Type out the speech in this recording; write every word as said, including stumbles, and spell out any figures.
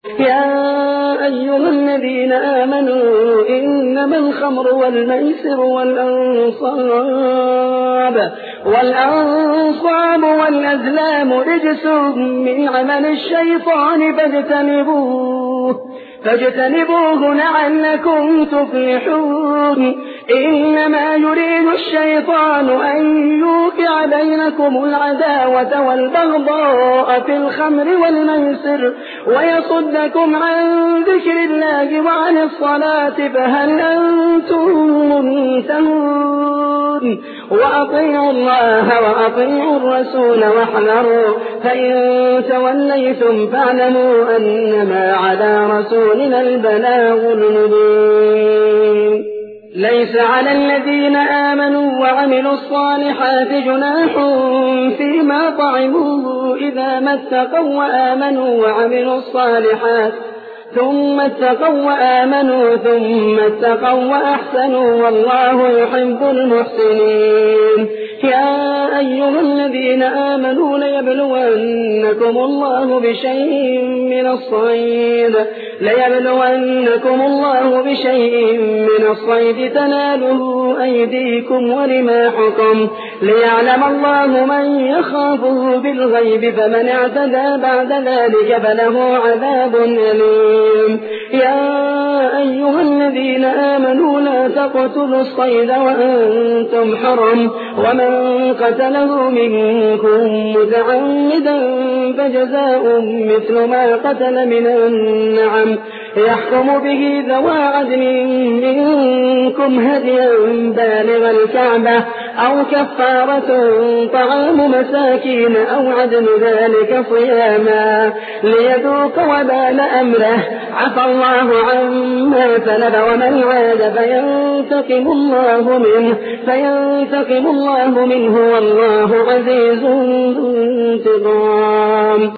يا أيها الذين آمنوا إنما الخمر والميسر والأنصاب والأنصاب والأزلام رجس من عمل الشيطان فاجتنبوه فاجتنبوه لعلكم تفلحون إنما يريد الشيطان أن يوقع بينكم العداوة والبغضاء في الخمر والميسر ويصدكم عن ذكر الله وعن الصلاة فهل أنتم منتهون وأطيعوا الله وأطيعوا الرسول واحذروا فإن توليتم فاعلموا أنما على رسولنا البلاغ المبين. ليس على الذين آمنوا وعملوا الصالحات جناح فيما طعموا إذا ما اتقوا وآمنوا وعملوا الصالحات ثم اتقوا وآمنوا ثم اتقوا وأحسنوا والله يحب المحسنين. يا أيها الذين آمنوا ليبلونكم الله بشيء من الصيد ليبلونكم الله بشيء من الصيد تناله أيديكم ورماحكم ليعلم الله من يخافه بالغيب فمن اعتدى بعد ذلك فله عذاب أليم. يا أيها الذين آمنوا لا تقتلوا الصيد وأنتم حرم ومن قتله منكم متعمدا فجزاء مثل ما قتل من النعم يحكم به ذوى عدل منكم هديا بالغ الكعبة أو كفارة طعام مساكين أو عدل ذلك صياما ليذوق وبال أمره عفى الله عما سلف ومن عاد فينتقم الله منه فينتقم الله منه والله عزيز ذو انتقام.